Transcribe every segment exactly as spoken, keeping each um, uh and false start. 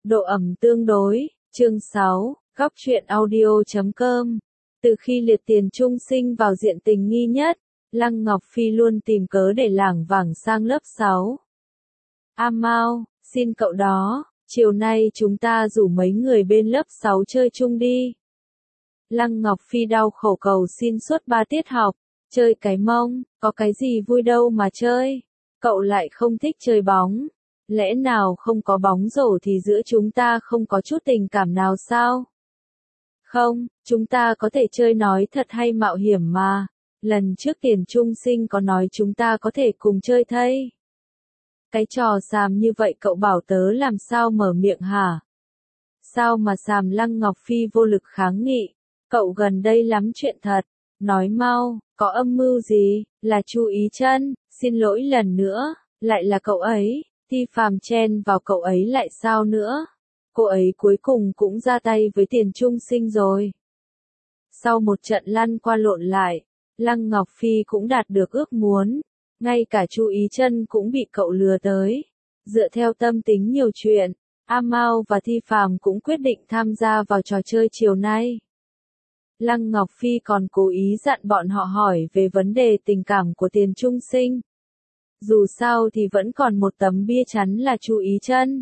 Độ ẩm tương đối, chương sáu, góc truyện audio chấm com. Từ khi liệt tiền trung sinh vào diện tình nghi nhất, Lăng Ngọc Phi luôn tìm cớ để lảng vảng sang lớp sáu. A Mao, xin cậu đó, chiều nay chúng ta rủ mấy người bên lớp sáu chơi chung đi. Lăng Ngọc Phi đau khổ cầu xin suốt ba tiết học, chơi cái mông, có cái gì vui đâu mà chơi, cậu lại không thích chơi bóng. Lẽ nào không có bóng rổ thì giữa chúng ta không có chút tình cảm nào sao? Không, chúng ta có thể chơi nói thật hay mạo hiểm mà. Lần trước tiền trung sinh có nói chúng ta có thể cùng chơi thây. Cái trò xàm như vậy cậu bảo tớ làm sao mở miệng hả? Sao mà xàm? Lăng Ngọc Phi vô lực kháng nghị. Cậu gần đây lắm chuyện thật. Nói mau, có âm mưu gì? Là Chu Ý Chân, xin lỗi lần nữa, lại là cậu ấy. Thi Phàm chen vào cậu ấy lại sao nữa? Cô ấy cuối cùng cũng ra tay với tiền trung sinh rồi. Sau một trận lăn qua lộn lại, Lăng Ngọc Phi cũng đạt được ước muốn. Ngay cả Chu Ý Chân cũng bị cậu lừa tới. Dựa theo tâm tính nhiều chuyện, A Mao và Thi Phàm cũng quyết định tham gia vào trò chơi chiều nay. Lăng Ngọc Phi còn cố ý dặn bọn họ hỏi về vấn đề tình cảm của tiền trung sinh. Dù sao thì vẫn còn một tấm bia chắn là Chu Ý Chân.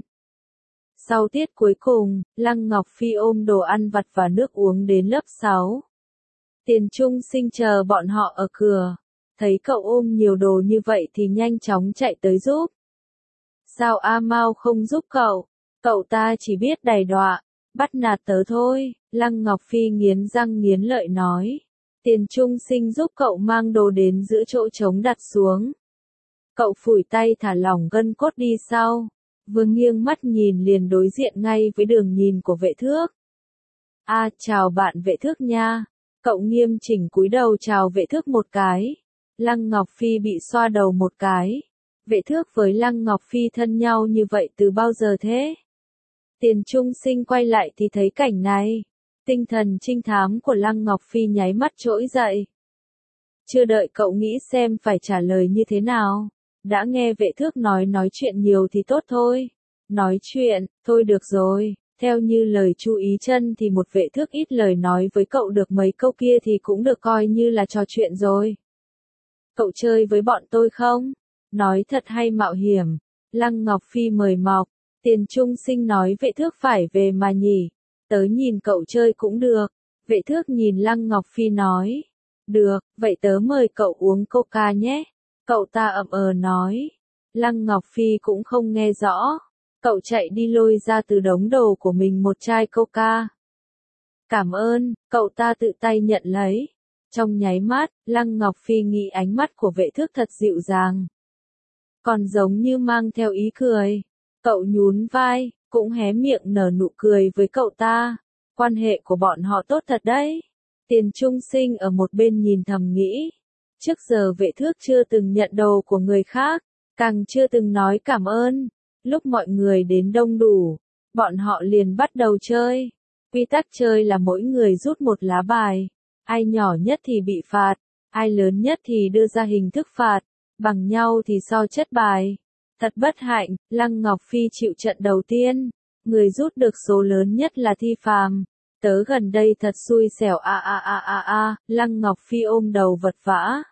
Sau tiết cuối cùng, Lăng Ngọc Phi ôm đồ ăn vặt và nước uống đến lớp sáu. Tiền trung sinh chờ bọn họ ở cửa. Thấy cậu ôm nhiều đồ như vậy thì nhanh chóng chạy tới giúp. Sao A Mao không giúp cậu? Cậu ta chỉ biết đày đọa, bắt nạt tớ thôi. Lăng Ngọc Phi nghiến răng nghiến lợi nói. Tiền trung sinh giúp cậu mang đồ đến giữa chỗ trống đặt xuống. Cậu phủi tay thả lỏng gân cốt đi sau. Vừa nghiêng mắt nhìn liền đối diện ngay với đường nhìn của Vệ Thước. A à, chào bạn Vệ Thước nha. Cậu nghiêm chỉnh cúi đầu chào Vệ Thước một cái. Lăng Ngọc Phi bị xoa đầu một cái. Vệ Thước với Lăng Ngọc Phi thân nhau như vậy từ bao giờ thế? Tiền trung sinh quay lại thì thấy cảnh này. Tinh thần trinh thám của Lăng Ngọc Phi nháy mắt trỗi dậy. Chưa đợi cậu nghĩ xem phải trả lời như thế nào. Đã nghe Vệ Thước nói nói chuyện nhiều thì tốt thôi. Nói chuyện, thôi được rồi. Theo như lời Chu Ý Chân thì một Vệ Thước ít lời nói với cậu được mấy câu kia thì cũng được coi như là trò chuyện rồi. Cậu chơi với bọn tôi không? Nói thật hay mạo hiểm? Lăng Ngọc Phi mời mọc. Tiền trung sinh nói Vệ Thước phải về mà nhỉ. Tớ nhìn cậu chơi cũng được. Vệ Thước nhìn Lăng Ngọc Phi nói. Được, vậy tớ mời cậu uống coca nhé. Cậu ta ậm ờ nói. Lăng Ngọc Phi cũng không nghe rõ. Cậu chạy đi lôi ra từ đống đồ của mình một chai coca. Cảm ơn, cậu ta tự tay nhận lấy. Trong nháy mắt, Lăng Ngọc Phi nghĩ ánh mắt của Vệ Thước thật dịu dàng. Còn giống như mang theo ý cười. Cậu nhún vai, cũng hé miệng nở nụ cười với cậu ta. Quan hệ của bọn họ tốt thật đấy. Tiền trung sinh ở một bên nhìn thầm nghĩ. Trước giờ Vệ Thước chưa từng nhận đồ của người khác, càng chưa từng nói cảm ơn. Lúc mọi người đến đông đủ, bọn họ liền bắt đầu chơi. Quy tắc chơi là mỗi người rút một lá bài. Ai nhỏ nhất thì bị phạt, ai lớn nhất thì đưa ra hình thức phạt, bằng nhau thì so chất bài. Thật bất hạnh, Lăng Ngọc Phi chịu trận đầu tiên. Người rút được số lớn nhất là Thi Phàm. Tớ gần đây thật xui xẻo a a a a a, Lăng Ngọc Phi ôm đầu vật vã.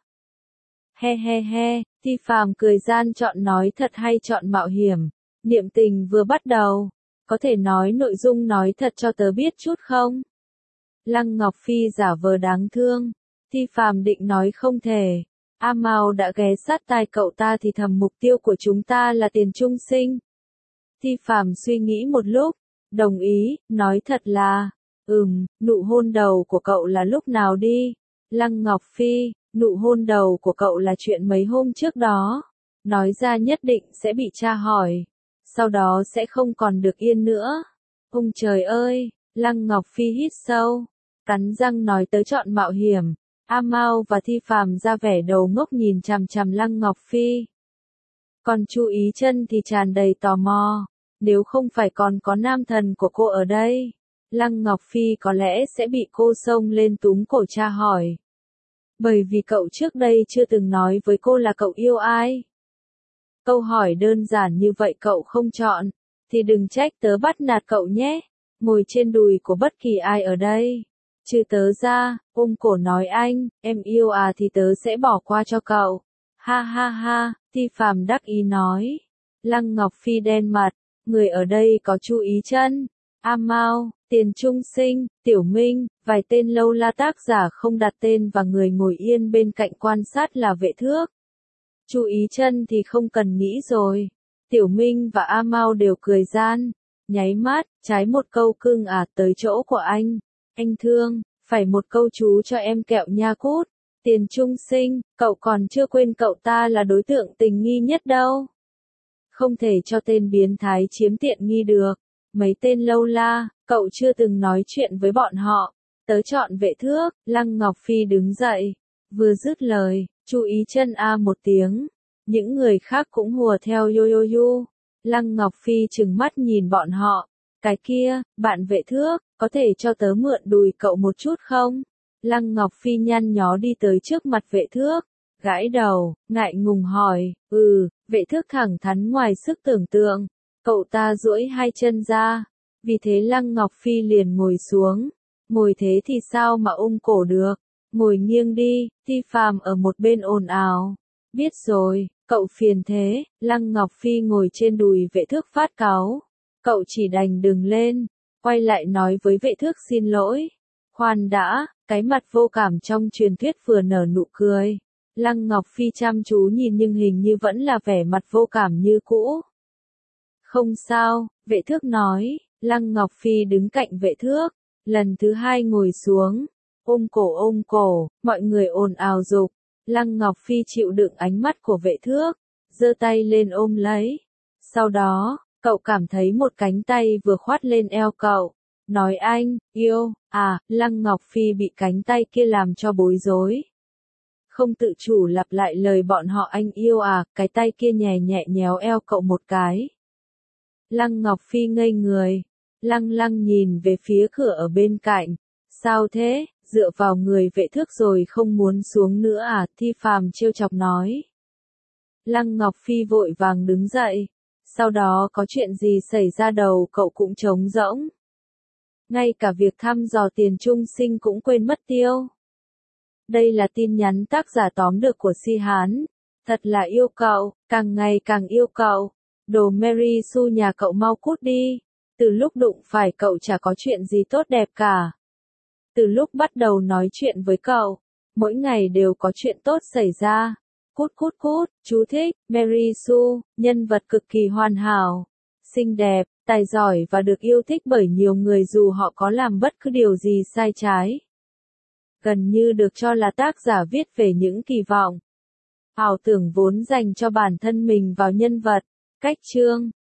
He he he, Thi Phàm cười gian chọn nói thật hay chọn mạo hiểm. Niệm tình vừa bắt đầu. Có thể nói nội dung nói thật cho tớ biết chút không? Lăng Ngọc Phi giả vờ đáng thương. Thi Phàm định nói không thể. A Mao đã ghé sát tai cậu ta thì thầm mục tiêu của chúng ta là tiền trung sinh. Thi Phàm suy nghĩ một lúc. Đồng ý, nói thật là. Ừm, nụ hôn đầu của cậu là lúc nào đi? Lăng Ngọc Phi, nụ hôn đầu của cậu là chuyện mấy hôm trước đó. Nói ra nhất định sẽ bị tra hỏi. Sau đó sẽ không còn được yên nữa. Ôi trời ơi, Lăng Ngọc Phi hít sâu. Cắn răng nói tới chọn mạo hiểm. A Mao và Thi Phàm ra vẻ đầu ngốc nhìn chằm chằm Lăng Ngọc Phi. Còn Chu Ý Chân thì tràn đầy tò mò. Nếu không phải còn có nam thần của cô ở đây, Lăng Ngọc Phi có lẽ sẽ bị cô xông lên túm cổ tra hỏi. Bởi vì cậu trước đây chưa từng nói với cô là cậu yêu ai. Câu hỏi đơn giản như vậy cậu không chọn. thì đừng trách tớ bắt nạt cậu nhé. Ngồi trên đùi của bất kỳ ai ở đây. Trừ tớ ra, ôm cổ nói anh, em yêu à thì tớ sẽ bỏ qua cho cậu. Ha ha ha, Ti Phàm đắc ý nói. Lăng Ngọc Phi đen mặt, người ở đây có Chu Ý Chân, A Mao, Tiền Trung Sinh, Tiểu Minh, vài tên lâu la tác giả không đặt tên và người ngồi yên bên cạnh quan sát là Vệ Thước. Chu Ý Chân thì không cần nghĩ rồi. Tiểu Minh và A Mao đều cười gian, nháy mắt, trái một câu cưng à tới chỗ của anh. Anh thương, phải một câu chú cho em kẹo nha cút. Tiền Trung Sinh, cậu còn chưa quên cậu ta là đối tượng tình nghi nhất đâu. Không thể cho tên biến thái chiếm tiện nghi được. Mấy tên lâu la, cậu chưa từng nói chuyện với bọn họ. Tớ chọn Vệ Thước. Lăng Ngọc Phi đứng dậy. Vừa dứt lời, Chu Ý Chân a một tiếng. Những người khác cũng hùa theo yo yo yo. Lăng Ngọc Phi trừng mắt nhìn bọn họ. Cái kia, bạn Vệ Thước, có thể cho tớ mượn đùi cậu một chút không? Lăng Ngọc Phi nhăn nhó đi tới trước mặt Vệ Thước, gãi đầu, ngại ngùng hỏi, ừ, Vệ Thước thẳng thắn ngoài sức tưởng tượng. Cậu ta duỗi hai chân ra, vì thế Lăng Ngọc Phi liền ngồi xuống. Ngồi thế thì sao mà ôm cổ được, ngồi nghiêng đi. Ti Phàm ở một bên ồn ào. Biết rồi, cậu phiền thế. Lăng Ngọc Phi ngồi trên đùi Vệ Thước phát cáu. Cậu chỉ đành đừng lên, quay lại nói với Vệ Thước xin lỗi. Khoan đã, cái mặt vô cảm trong truyền thuyết vừa nở nụ cười. Lăng Ngọc Phi chăm chú nhìn nhưng hình như vẫn là vẻ mặt vô cảm như cũ. Không sao, Vệ Thước nói. Lăng Ngọc Phi đứng cạnh Vệ Thước, lần thứ hai ngồi xuống, ôm cổ ôm cổ, mọi người ồn ào dục. Lăng Ngọc Phi chịu đựng ánh mắt của Vệ Thước, giơ tay lên ôm lấy. Sau đó, cậu cảm thấy một cánh tay vừa khoát lên eo cậu, nói anh, yêu, à, Lăng Ngọc Phi bị cánh tay kia làm cho bối rối. Không tự chủ lặp lại lời bọn họ anh yêu à, cái tay kia nhẹ nhẹ nhéo eo cậu một cái. Lăng Ngọc Phi ngây người, lăng lăng nhìn về phía cửa ở bên cạnh. Sao thế, dựa vào người Vệ Thước rồi không muốn xuống nữa à, Ti Phàm trêu chọc nói. Lăng Ngọc Phi vội vàng đứng dậy. Sau đó có chuyện gì xảy ra đầu cậu cũng trống rỗng. Ngay cả việc thăm dò Tiền Trung Sinh cũng quên mất tiêu. Đây là tin nhắn tác giả tóm được của Si Hán. Thật là yêu cậu, càng ngày càng yêu cậu. Đồ Mary Sue nhà cậu mau cút đi. Từ lúc đụng phải cậu chả có chuyện gì tốt đẹp cả. Từ lúc bắt đầu nói chuyện với cậu, mỗi ngày đều có chuyện tốt xảy ra. Cút cút cút, chú thích, Mary Sue, nhân vật cực kỳ hoàn hảo, xinh đẹp, tài giỏi và được yêu thích bởi nhiều người dù họ có làm bất cứ điều gì sai trái. Gần như được cho là tác giả viết về những kỳ vọng, ảo tưởng vốn dành cho bản thân mình vào nhân vật. Cách chương